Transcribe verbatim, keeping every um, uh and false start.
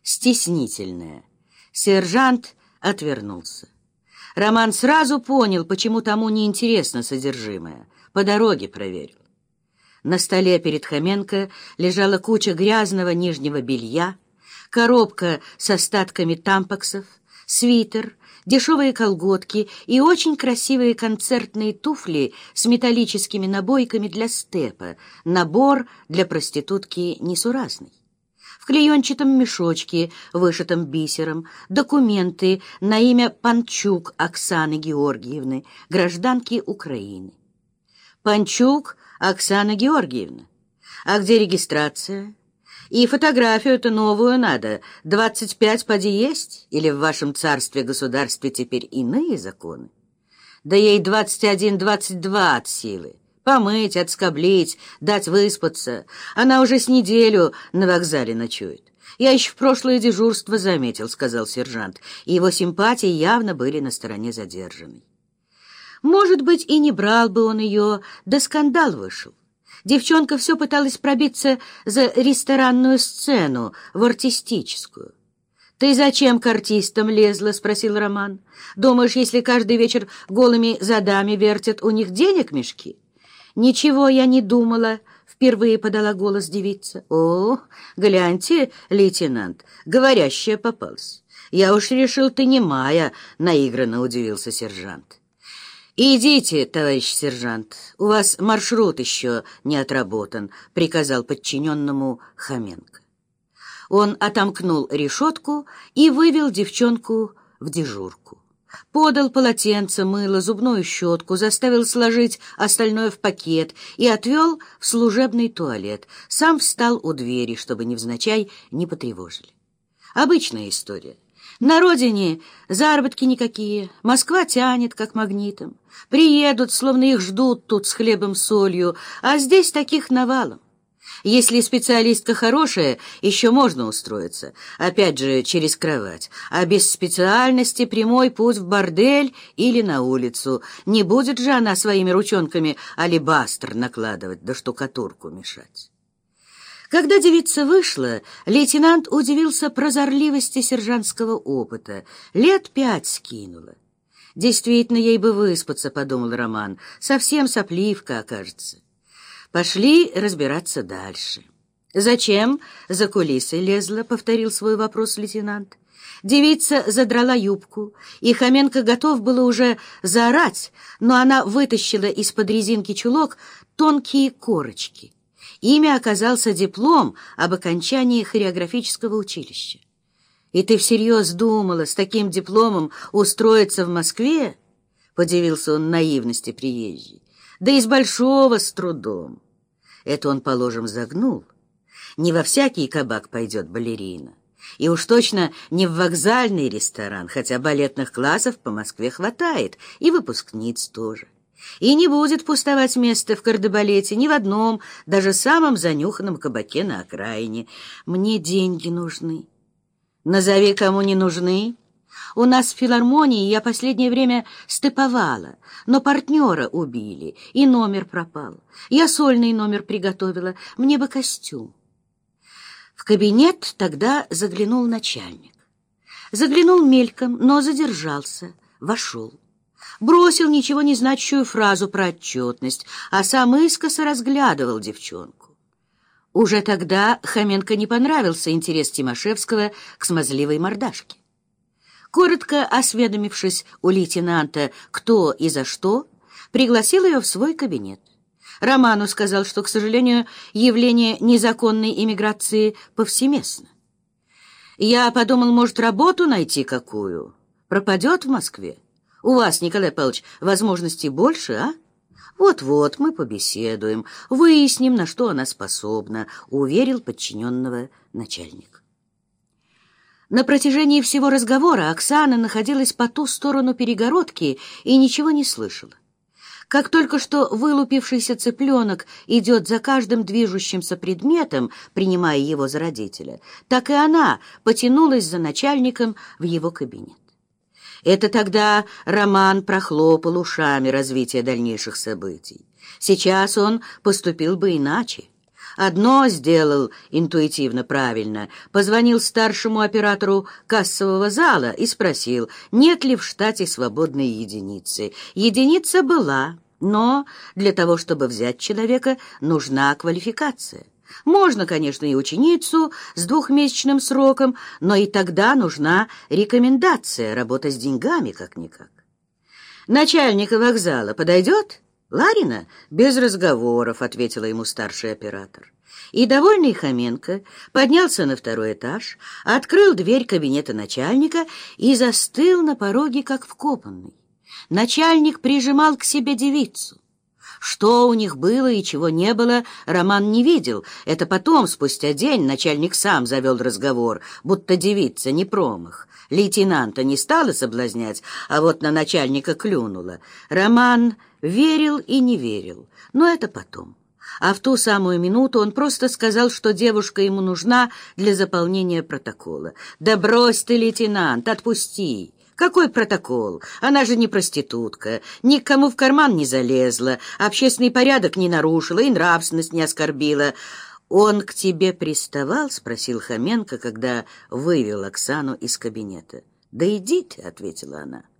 стеснительная. Сержант отвернулся. Роман сразу понял, почему тому неинтересно содержимое. По дороге проверил. На столе перед Хоменко лежала куча грязного нижнего белья, коробка с остатками тампаксов, свитер, дешевые колготки и очень красивые концертные туфли с металлическими набойками для степа, набор для проститутки несуразный. В клеенчатом мешочке, вышитом бисером, документы на имя Панчук Оксаны Георгиевны, гражданки Украины. Панчук Оксана Георгиевна. А где регистрация? И фотографию-то новую надо. Двадцать пять поди есть? Или в вашем царстве-государстве теперь иные законы? Да ей двадцать один двадцать два от силы. Помыть, отскоблить, дать выспаться. Она уже с неделю на вокзале ночует. Я еще в прошлое дежурство заметил, сказал сержант, и его симпатии явно были на стороне задержанной. Может быть, и не брал бы он ее, да скандал вышел. Девчонка все пыталась пробиться за ресторанную сцену, в артистическую. «Ты зачем к артистам лезла?» — спросил Роман. «Думаешь, если каждый вечер голыми задами вертят, у них денег мешки?» «Ничего я не думала», — впервые подала голос девица. «О, гляньте, лейтенант, говорящая попалась. Я уж решил, ты немая», — наигранно удивился сержант. «Идите, товарищ сержант, у вас маршрут еще не отработан», — приказал подчиненному Хоменко. Он отомкнул решетку и вывел девчонку в дежурку. Подал полотенце, мыло, зубную щетку, заставил сложить остальное в пакет и отвел в служебный туалет. Сам встал у двери, чтобы невзначай не потревожили. Обычная история. На родине заработки никакие, Москва тянет, как магнитом. Приедут, словно их ждут тут с хлебом-солью, а здесь таких навалом. Если специалистка хорошая, еще можно устроиться, опять же, через кровать, а без специальности прямой путь в бордель или на улицу. Не будет же она своими ручонками алебастр накладывать, да штукатурку мешать. Когда девица вышла, лейтенант удивился прозорливости сержантского опыта. Лет пять скинула. «Действительно, ей бы выспаться», — подумал Роман. «Совсем сопливка окажется». Пошли разбираться дальше. «Зачем за кулисы лезла?» — повторил свой вопрос лейтенант. Девица задрала юбку, и Хоменко готов было уже заорать, но она вытащила из-под резинки чулок тонкие корочки. Ими оказался диплом об окончании хореографического училища. «И ты всерьез думала с таким дипломом устроиться в Москве?» — подивился он наивности приезжей. «Да из большого с трудом». Это он, положим, загнул. Не во всякий кабак пойдет балерина. И уж точно не в вокзальный ресторан, хотя балетных классов по Москве хватает, и выпускниц тоже. И не будет пустовать место в кардебалете ни в одном, даже самом занюханном кабаке на окраине. Мне деньги нужны. Назови, кому не нужны. У нас в филармонии я последнее время стыповала, но партнера убили, и номер пропал. Я сольный номер приготовила, мне бы костюм. В кабинет тогда заглянул начальник. Заглянул мельком, но задержался, вошел. Бросил ничего не значащую фразу про отчетность, а сам искоса разглядывал девчонку. Уже тогда Хоменко не понравился интерес Тимошевского к смазливой мордашке. Коротко осведомившись у лейтенанта, кто и за что, пригласил ее в свой кабинет. Роману сказал, что, к сожалению, явление незаконной иммиграции повсеместно. «Я подумал, может, работу найти какую? Пропадет в Москве? У вас, Николай Павлович, возможностей больше, а? Вот-вот мы побеседуем, выясним, на что она способна», — уверил подчиненного начальник. На протяжении всего разговора Оксана находилась по ту сторону перегородки и ничего не слышала. Как только что вылупившийся цыпленок идет за каждым движущимся предметом, принимая его за родителя, так и она потянулась за начальником в его кабинет. Это тогда Роман прохлопал ушами развитие дальнейших событий. Сейчас он поступил бы иначе. Одно сделал интуитивно правильно. Позвонил старшему оператору кассового зала и спросил, нет ли в штате свободной единицы. Единица была, но для того, чтобы взять человека, нужна квалификация. Можно, конечно, и ученицу с двухмесячным сроком, но и тогда нужна рекомендация, работа с деньгами как-никак. «Начальника вокзала подойдет?» «Ларина?» «Без разговоров», — ответила ему старший оператор. И довольный Хоменко поднялся на второй этаж, открыл дверь кабинета начальника и застыл на пороге, как вкопанный. Начальник прижимал к себе девицу. Что у них было и чего не было, Роман не видел. Это потом, спустя день, начальник сам завел разговор, будто девица не промах. Лейтенанта не стала соблазнять, а вот на начальника клюнула. Роман верил и не верил, но это потом. А в ту самую минуту он просто сказал, что девушка ему нужна для заполнения протокола. «Да брось ты, лейтенант, отпусти!» «Какой протокол? Она же не проститутка, ни к кому в карман не залезла, общественный порядок не нарушила и нравственность не оскорбила». «Он к тебе приставал?» — спросил Хоменко, когда вывел Оксану из кабинета. «Да иди ты», — ответила она.